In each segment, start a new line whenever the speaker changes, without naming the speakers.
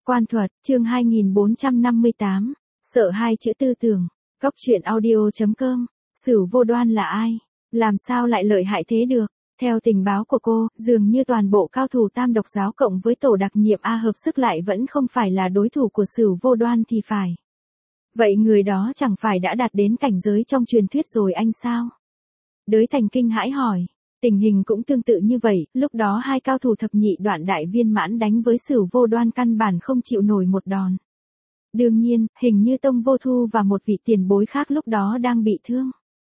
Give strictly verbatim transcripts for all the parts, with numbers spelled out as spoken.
Quan thuật, chương hai nghìn bốn trăm năm mươi tám, sợ hai chữ tư tưởng. Góc truyện audio chấm com. Sửu Vô Đoan là ai? Làm sao lại lợi hại thế được? Theo tình báo của cô, dường như toàn bộ cao thủ Tam Độc giáo cộng với tổ đặc nhiệm A hợp sức lại vẫn không phải là đối thủ của Sửu Vô Đoan thì phải. Vậy người đó chẳng phải đã đạt đến cảnh giới trong truyền thuyết rồi anh sao? Đới Thành kinh hãi hỏi. Tình hình cũng tương tự như vậy, lúc đó hai cao thủ thập nhị đoạn đại viên mãn đánh với Sửu Vô Đoan căn bản không chịu nổi một đòn. Đương nhiên, hình như Tông Vô Thu và một vị tiền bối khác lúc đó đang bị thương.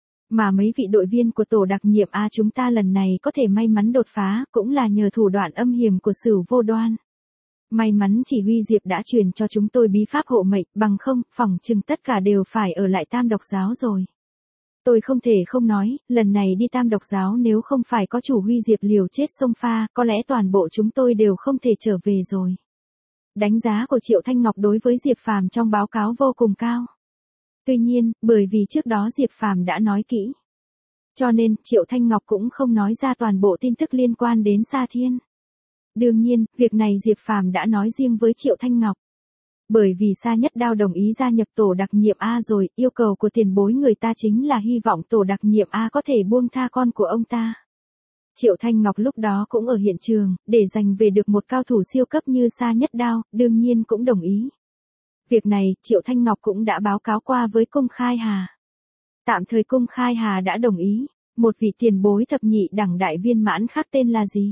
Mà mấy vị đội viên của tổ đặc nhiệm A chúng ta lần này có thể may mắn đột phá, cũng là nhờ thủ đoạn âm hiểm của Sửu Vô Đoan. May mắn chỉ huy Diệp đã truyền cho chúng tôi bí pháp hộ mệnh, bằng không, phỏng chừng tất cả đều phải ở lại Tam Độc giáo rồi. Tôi không thể không nói, lần này đi Tam Độc giáo nếu không phải có chủ huy Diệp liều chết sông pha, có lẽ toàn bộ chúng tôi đều không thể trở về rồi. Đánh giá của Triệu Thanh Ngọc đối với Diệp Phàm trong báo cáo vô cùng cao. Tuy nhiên, bởi vì trước đó Diệp Phàm đã nói kỹ. Cho nên, Triệu Thanh Ngọc cũng không nói ra toàn bộ tin tức liên quan đến Sa Thiên. Đương nhiên, việc này Diệp Phàm đã nói riêng với Triệu Thanh Ngọc. Bởi vì Sa Nhất Đao đồng ý gia nhập tổ đặc nhiệm A rồi, yêu cầu của tiền bối người ta chính là hy vọng tổ đặc nhiệm A có thể buông tha con của ông ta. Triệu Thanh Ngọc lúc đó cũng ở hiện trường, để giành về được một cao thủ siêu cấp như Sa Nhất Đao, đương nhiên cũng đồng ý. Việc này, Triệu Thanh Ngọc cũng đã báo cáo qua với Cung Khai Hà. Tạm thời Cung Khai Hà đã đồng ý, một vị tiền bối thập nhị đẳng đại viên mãn khác tên là gì?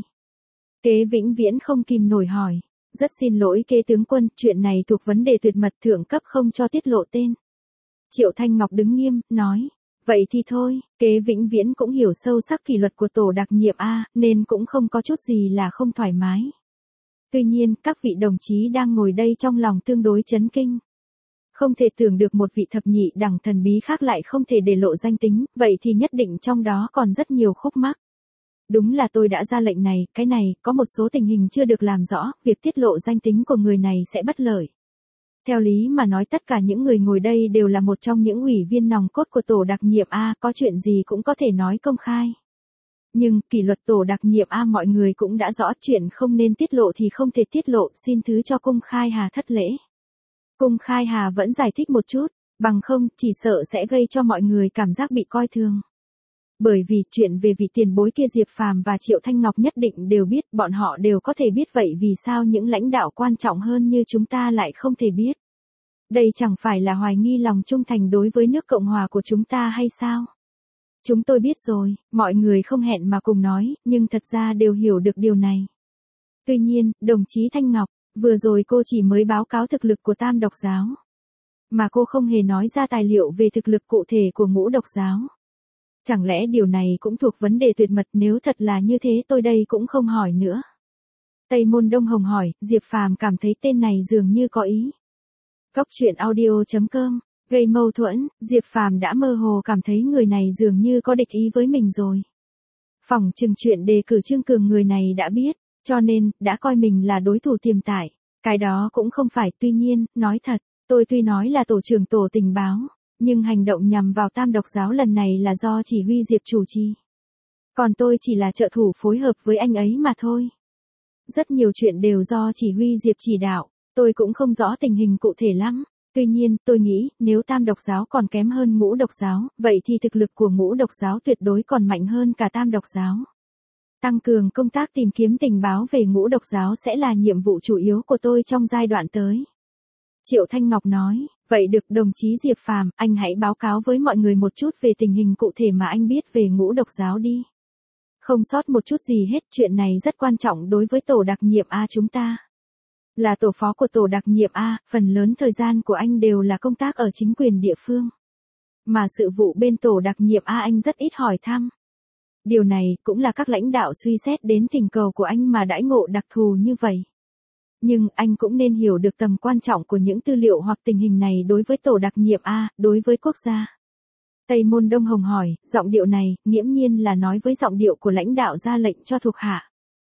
Kế Vĩnh Viễn không kìm nổi hỏi. Rất xin lỗi Kế tướng quân, chuyện này thuộc vấn đề tuyệt mật thượng cấp không cho tiết lộ tên. Triệu Thanh Ngọc đứng nghiêm, nói. Vậy thì thôi, Kế Vĩnh Viễn cũng hiểu sâu sắc kỷ luật của tổ đặc nhiệm A, nên cũng không có chút gì là không thoải mái. Tuy nhiên, các vị đồng chí đang ngồi đây trong lòng tương đối chấn kinh. Không thể tưởng được một vị thập nhị đẳng thần bí khác lại không thể để lộ danh tính, vậy thì nhất định trong đó còn rất nhiều khúc mắc. Đúng là tôi đã ra lệnh này, cái này, có một số tình hình chưa được làm rõ, việc tiết lộ danh tính của người này sẽ bất lợi. Theo lý mà nói tất cả những người ngồi đây đều là một trong những ủy viên nòng cốt của tổ đặc nhiệm A, có chuyện gì cũng có thể nói công khai. Nhưng, kỷ luật tổ đặc nhiệm A mọi người cũng đã rõ chuyện không nên tiết lộ thì không thể tiết lộ, xin thứ cho Cung Khai Hà thất lễ. Cung Khai Hà vẫn giải thích một chút, bằng không, chỉ sợ sẽ gây cho mọi người cảm giác bị coi thường. Bởi vì chuyện về vị tiền bối kia Diệp Phàm và Triệu Thanh Ngọc nhất định đều biết, bọn họ đều có thể biết vậy vì sao những lãnh đạo quan trọng hơn như chúng ta lại không thể biết. Đây chẳng phải là hoài nghi lòng trung thành đối với nước Cộng hòa của chúng ta hay sao? Chúng tôi biết rồi, mọi người không hẹn mà cùng nói, nhưng thật ra đều hiểu được điều này. Tuy nhiên, đồng chí Thanh Ngọc, vừa rồi cô chỉ mới báo cáo thực lực của Tam Độc giáo. Mà cô không hề nói ra tài liệu về thực lực cụ thể của Ngũ Độc giáo. Chẳng lẽ điều này cũng thuộc vấn đề tuyệt mật, nếu thật là như thế tôi đây cũng không hỏi nữa. Tây Môn Đông Hồng hỏi, Diệp Phàm cảm thấy tên này dường như có ý. Góc truyện audio chấm com, gây mâu thuẫn, Diệp Phàm đã mơ hồ cảm thấy người này dường như có địch ý với mình rồi. Phỏng chừng chuyện đề cử Trương Cường người này đã biết, cho nên, đã coi mình là đối thủ tiềm tải. Cái đó cũng không phải, tuy nhiên, nói thật, tôi tuy nói là tổ trưởng tổ tình báo. Nhưng hành động nhằm vào Tam Độc giáo lần này là do chỉ huy Diệp chủ trì. Còn tôi chỉ là trợ thủ phối hợp với anh ấy mà thôi. Rất nhiều chuyện đều do chỉ huy Diệp chỉ đạo, tôi cũng không rõ tình hình cụ thể lắm. Tuy nhiên, tôi nghĩ, nếu Tam Độc giáo còn kém hơn Ngũ Độc giáo, vậy thì thực lực của Ngũ Độc giáo tuyệt đối còn mạnh hơn cả Tam Độc giáo. Tăng cường công tác tìm kiếm tình báo về Ngũ Độc giáo sẽ là nhiệm vụ chủ yếu của tôi trong giai đoạn tới. Triệu Thanh Ngọc nói, vậy được đồng chí Diệp Phàm, anh hãy báo cáo với mọi người một chút về tình hình cụ thể mà anh biết về Ngũ Độc giáo đi. Không sót một chút gì hết, chuyện này rất quan trọng đối với tổ đặc nhiệm A chúng ta. Là tổ phó của tổ đặc nhiệm A, phần lớn thời gian của anh đều là công tác ở chính quyền địa phương. Mà sự vụ bên tổ đặc nhiệm A anh rất ít hỏi thăm. Điều này cũng là các lãnh đạo suy xét đến tình cầu của anh mà đãi ngộ đặc thù như vậy. Nhưng anh cũng nên hiểu được tầm quan trọng của những tư liệu hoặc tình hình này đối với tổ đặc nhiệm A, đối với quốc gia. Tây Môn Đông Hồng hỏi, giọng điệu này, nghiễm nhiên là nói với giọng điệu của lãnh đạo ra lệnh cho thuộc hạ.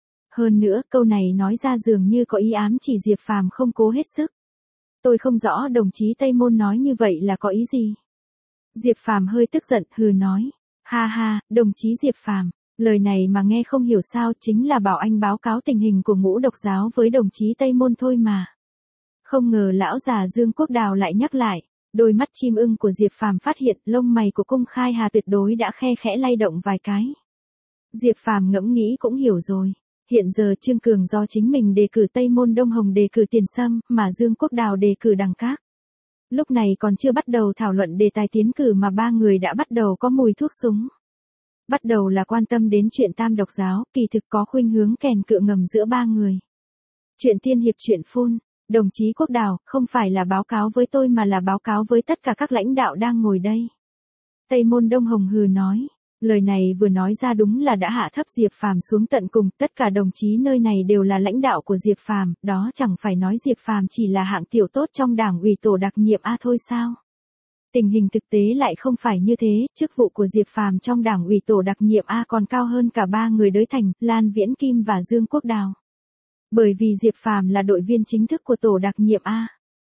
Hơn nữa, câu này nói ra dường như có ý ám chỉ Diệp Phàm không cố hết sức. Tôi không rõ đồng chí Tây Môn nói như vậy là có ý gì. Diệp Phàm hơi tức giận, hừ nói. Ha ha, đồng chí Diệp Phàm. Lời này mà nghe không hiểu sao, chính là bảo anh báo cáo tình hình của Ngũ Độc giáo với đồng chí Tây Môn thôi mà. Không ngờ lão già Dương Quốc Đào lại nhắc lại, đôi mắt chim ưng của Diệp Phàm phát hiện lông mày của Cung Khai Hà tuyệt đối đã khe khẽ lay động vài cái. Diệp Phàm ngẫm nghĩ cũng hiểu rồi. Hiện giờ Trương Cường do chính mình đề cử Tây Môn Đông Hồng đề cử Tiền Sâm, mà Dương Quốc Đào đề cử Đằng Các. Lúc này còn chưa bắt đầu thảo luận đề tài tiến cử mà ba người đã bắt đầu có mùi thuốc súng. Bắt đầu là quan tâm đến chuyện tam độc giáo, kỳ thực có khuynh hướng kèn cựa ngầm giữa ba người. Chuyện tiên hiệp chuyện phun, đồng chí Quốc Đào, không phải là báo cáo với tôi mà là báo cáo với tất cả các lãnh đạo đang ngồi đây. Tây Môn Đông Hồng hừ nói, lời này vừa nói ra đúng là đã hạ thấp Diệp Phàm xuống tận cùng, tất cả đồng chí nơi này đều là lãnh đạo của Diệp Phàm, đó chẳng phải nói Diệp Phàm chỉ là hạng tiểu tốt trong đảng ủy tổ đặc nhiệm A thôi sao? Tình hình thực tế lại không phải như thế, chức vụ của Diệp Phàm trong đảng ủy tổ đặc nhiệm A còn cao hơn cả ba người Đới Thành, Lan Viễn Kim và Dương Quốc Đào. Bởi vì Diệp Phàm là đội viên chính thức của tổ đặc nhiệm A.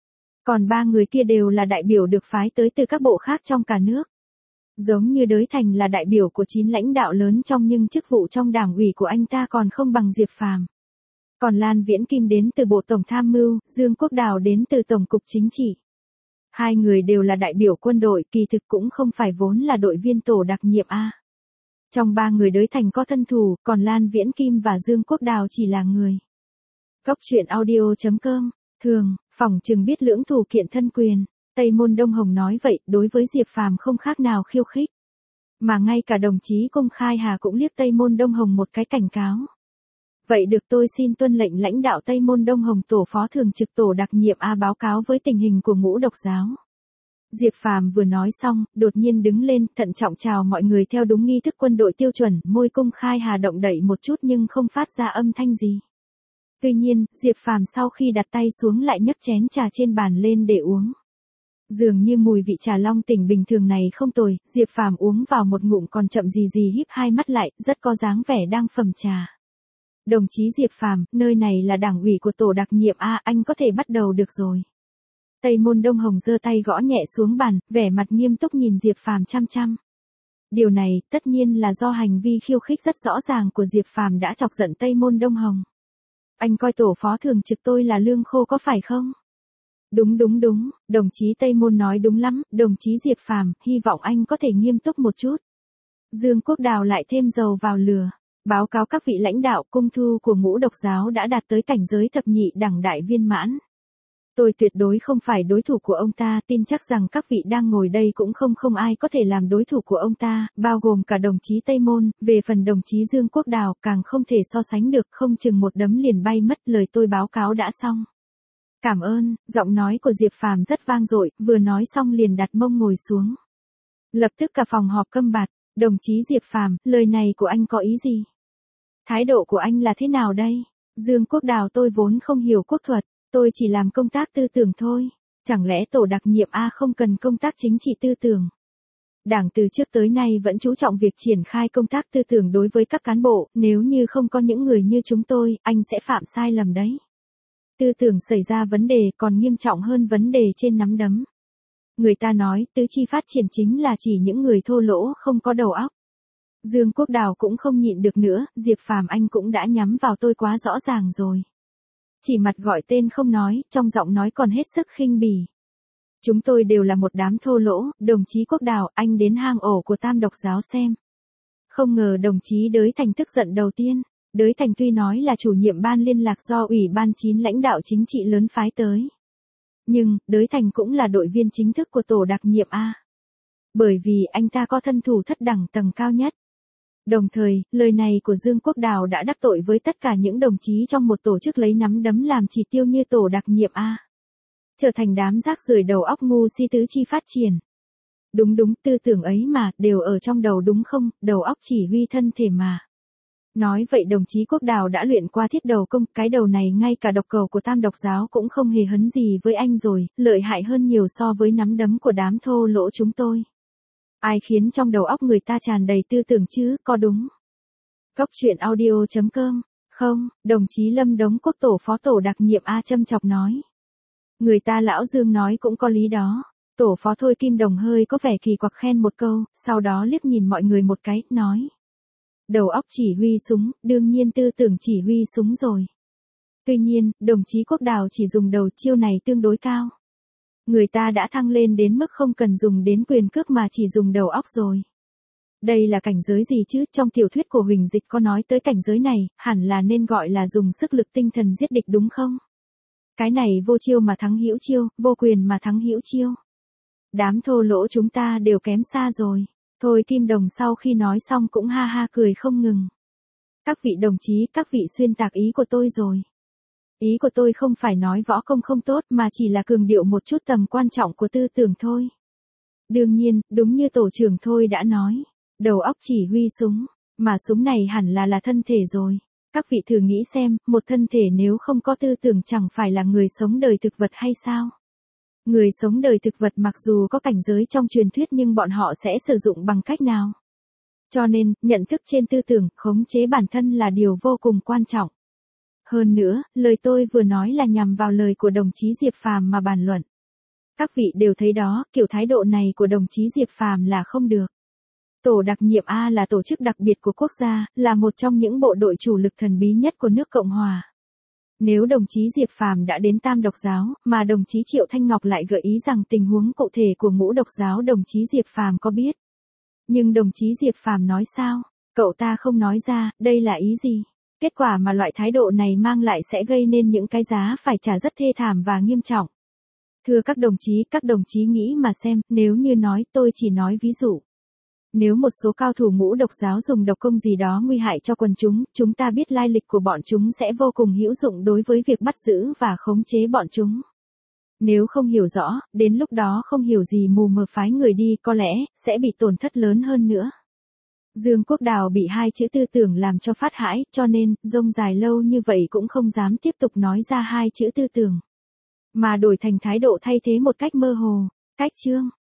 Còn ba người kia đều là đại biểu được phái tới từ các bộ khác trong cả nước. Giống như Đới Thành là đại biểu của chín lãnh đạo lớn trong nhưng chức vụ trong đảng ủy của anh ta còn không bằng Diệp Phàm. Còn Lan Viễn Kim đến từ Bộ Tổng Tham mưu, Dương Quốc Đào đến từ Tổng cục Chính trị. Hai người đều là đại biểu quân đội, kỳ thực cũng không phải vốn là đội viên tổ đặc nhiệm A. Trong ba người Đới Thành có thân thủ, còn Lan Viễn Kim và Dương Quốc Đào chỉ là người. Góc truyện audio chấm com, thường, phỏng chừng biết lưỡng thủ kiện thân quyền. Tây Môn Đông Hồng nói vậy, đối với Diệp Phàm không khác nào khiêu khích. Mà ngay cả đồng chí Cung Khai Hà cũng liếc Tây Môn Đông Hồng một cái cảnh cáo. Vậy được, tôi xin tuân lệnh lãnh đạo Tây Môn Đông Hồng tổ phó thường trực tổ đặc nhiệm A báo cáo với tình hình của ngũ độc giáo. Diệp Phàm vừa nói xong, đột nhiên đứng lên, thận trọng chào mọi người theo đúng nghi thức quân đội tiêu chuẩn, môi Cung Khai Hà động đậy một chút nhưng không phát ra âm thanh gì. Tuy nhiên, Diệp Phàm sau khi đặt tay xuống lại nhấc chén trà trên bàn lên để uống. Dường như mùi vị trà long tỉnh bình thường này không tồi, Diệp Phàm uống vào một ngụm còn chậm gì gì híp hai mắt lại, rất có dáng vẻ đang phẩm trà. Đồng chí Diệp Phàm, nơi này là đảng ủy của tổ đặc nhiệm A, anh có thể bắt đầu được rồi. Tây Môn Đông Hồng giơ tay gõ nhẹ xuống bàn, vẻ mặt nghiêm túc nhìn Diệp Phàm chăm chăm. Điều này, tất nhiên là do hành vi khiêu khích rất rõ ràng của Diệp Phàm đã chọc giận Tây Môn Đông Hồng. Anh coi tổ phó thường trực tôi là lương khô có phải không? Đúng đúng đúng, đồng chí Tây Môn nói đúng lắm, đồng chí Diệp Phàm, hy vọng anh có thể nghiêm túc một chút. Dương Quốc Đào lại thêm dầu vào lửa. Báo cáo các vị lãnh đạo, cung thu của ngũ độc giáo đã đạt tới cảnh giới thập nhị đẳng đại viên mãn. Tôi tuyệt đối không phải đối thủ của ông ta, tin chắc rằng các vị đang ngồi đây cũng không không ai có thể làm đối thủ của ông ta, bao gồm cả đồng chí Tây Môn, về phần đồng chí Dương Quốc Đào càng không thể so sánh được, không chừng một đấm liền bay mất, lời tôi báo cáo đã xong. Cảm ơn, giọng nói của Diệp Phàm rất vang dội, vừa nói xong liền đặt mông ngồi xuống. Lập tức cả phòng họp câm bặt, đồng chí Diệp Phàm, lời này của anh có ý gì? Thái độ của anh là thế nào đây? Dương Quốc Đào, tôi vốn không hiểu quốc thuật, tôi chỉ làm công tác tư tưởng thôi. Chẳng lẽ tổ đặc nhiệm A không cần công tác chính trị tư tưởng? Đảng từ trước tới nay vẫn chú trọng việc triển khai công tác tư tưởng đối với các cán bộ, nếu như không có những người như chúng tôi, anh sẽ phạm sai lầm đấy. Tư tưởng xảy ra vấn đề còn nghiêm trọng hơn vấn đề trên nắm đấm. Người ta nói tứ chi phát triển chính là chỉ những người thô lỗ không có đầu óc. Dương Quốc Đào cũng không nhịn được nữa, Diệp Phàm anh cũng đã nhắm vào tôi quá rõ ràng rồi. Chỉ mặt gọi tên không nói, trong giọng nói còn hết sức khinh bỉ. Chúng tôi đều là một đám thô lỗ, đồng chí Quốc Đào, anh đến hang ổ của tam độc giáo xem. Không ngờ đồng chí Đới Thành tức giận đầu tiên. Đới Thành tuy nói là chủ nhiệm ban liên lạc do ủy ban chín lãnh đạo chính trị lớn phái tới. Nhưng, Đới Thành cũng là đội viên chính thức của tổ đặc nhiệm A. Bởi vì anh ta có thân thủ thất đẳng tầng cao nhất. Đồng thời, lời này của Dương Quốc Đào đã đắc tội với tất cả những đồng chí trong một tổ chức lấy nắm đấm làm chỉ tiêu như tổ đặc nhiệm A. Trở thành đám rác rưởi đầu óc ngu si tứ chi phát triển. Đúng đúng, tư tưởng ấy mà, đều ở trong đầu đúng không, đầu óc chỉ huy thân thể mà. Nói vậy đồng chí Quốc Đào đã luyện qua thiết đầu công, cái đầu này ngay cả độc cầu của tam độc giáo cũng không hề hấn gì với anh rồi, lợi hại hơn nhiều so với nắm đấm của đám thô lỗ chúng tôi. Ai khiến trong đầu óc người ta tràn đầy tư tưởng chứ, có đúng. Góc truyện audio chấm com, không, đồng chí Lâm Đống Quốc tổ phó tổ đặc nhiệm A châm chọc nói. Người ta lão Dương nói cũng có lý đó. Tổ phó Thôi Kim Đồng hơi có vẻ kỳ quặc khen một câu, sau đó liếc nhìn mọi người một cái, nói. Đầu óc chỉ huy súng, đương nhiên tư tưởng chỉ huy súng rồi. Tuy nhiên, đồng chí Quốc Đào chỉ dùng đầu, chiêu này tương đối cao. Người ta đã thăng lên đến mức không cần dùng đến quyền cước mà chỉ dùng đầu óc rồi. Đây là cảnh giới gì chứ, trong tiểu thuyết của Huỳnh Dịch có nói tới cảnh giới này, hẳn là nên gọi là dùng sức lực tinh thần giết địch đúng không? Cái này vô chiêu mà thắng hữu chiêu, vô quyền mà thắng hữu chiêu. Đám thô lỗ chúng ta đều kém xa rồi. Thôi Kim Đồng sau khi nói xong cũng ha ha cười không ngừng. Các vị đồng chí, các vị xuyên tạc ý của tôi rồi. Ý của tôi không phải nói võ công không tốt mà chỉ là cường điệu một chút tầm quan trọng của tư tưởng thôi. Đương nhiên, đúng như tổ trưởng Thôi đã nói, đầu óc chỉ huy súng, mà súng này hẳn là là thân thể rồi. Các vị thử nghĩ xem, một thân thể nếu không có tư tưởng chẳng phải là người sống đời thực vật hay sao? Người sống đời thực vật mặc dù có cảnh giới trong truyền thuyết nhưng bọn họ sẽ sử dụng bằng cách nào? Cho nên, nhận thức trên tư tưởng, khống chế bản thân là điều vô cùng quan trọng. Hơn nữa, lời tôi vừa nói là nhằm vào lời của đồng chí Diệp Phàm mà bàn luận. Các vị đều thấy đó, kiểu thái độ này của đồng chí Diệp Phàm là không được. Tổ đặc nhiệm A là tổ chức đặc biệt của quốc gia, là một trong những bộ đội chủ lực thần bí nhất của nước Cộng Hòa. Nếu đồng chí Diệp Phàm đã đến Tam Độc Giáo, mà đồng chí Triệu Thanh Ngọc lại gợi ý rằng tình huống cụ thể của Ngũ Độc Giáo đồng chí Diệp Phàm có biết. Nhưng đồng chí Diệp Phàm nói sao? Cậu ta không nói ra, đây là ý gì? Kết quả mà loại thái độ này mang lại sẽ gây nên những cái giá phải trả rất thê thảm và nghiêm trọng. Thưa các đồng chí, các đồng chí nghĩ mà xem, nếu như nói, tôi chỉ nói ví dụ. Nếu một số cao thủ Ngũ Độc Giáo dùng độc công gì đó nguy hại cho quần chúng, chúng ta biết lai lịch của bọn chúng sẽ vô cùng hữu dụng đối với việc bắt giữ và khống chế bọn chúng. Nếu không hiểu rõ, đến lúc đó không hiểu gì mù mờ phái người đi có lẽ, sẽ bị tổn thất lớn hơn nữa. Dương Quốc Đào bị hai chữ tư tưởng làm cho phát hãi, cho nên, rông dài lâu như vậy cũng không dám tiếp tục nói ra hai chữ tư tưởng. Mà đổi thành thái độ thay thế một cách mơ hồ, cách chương.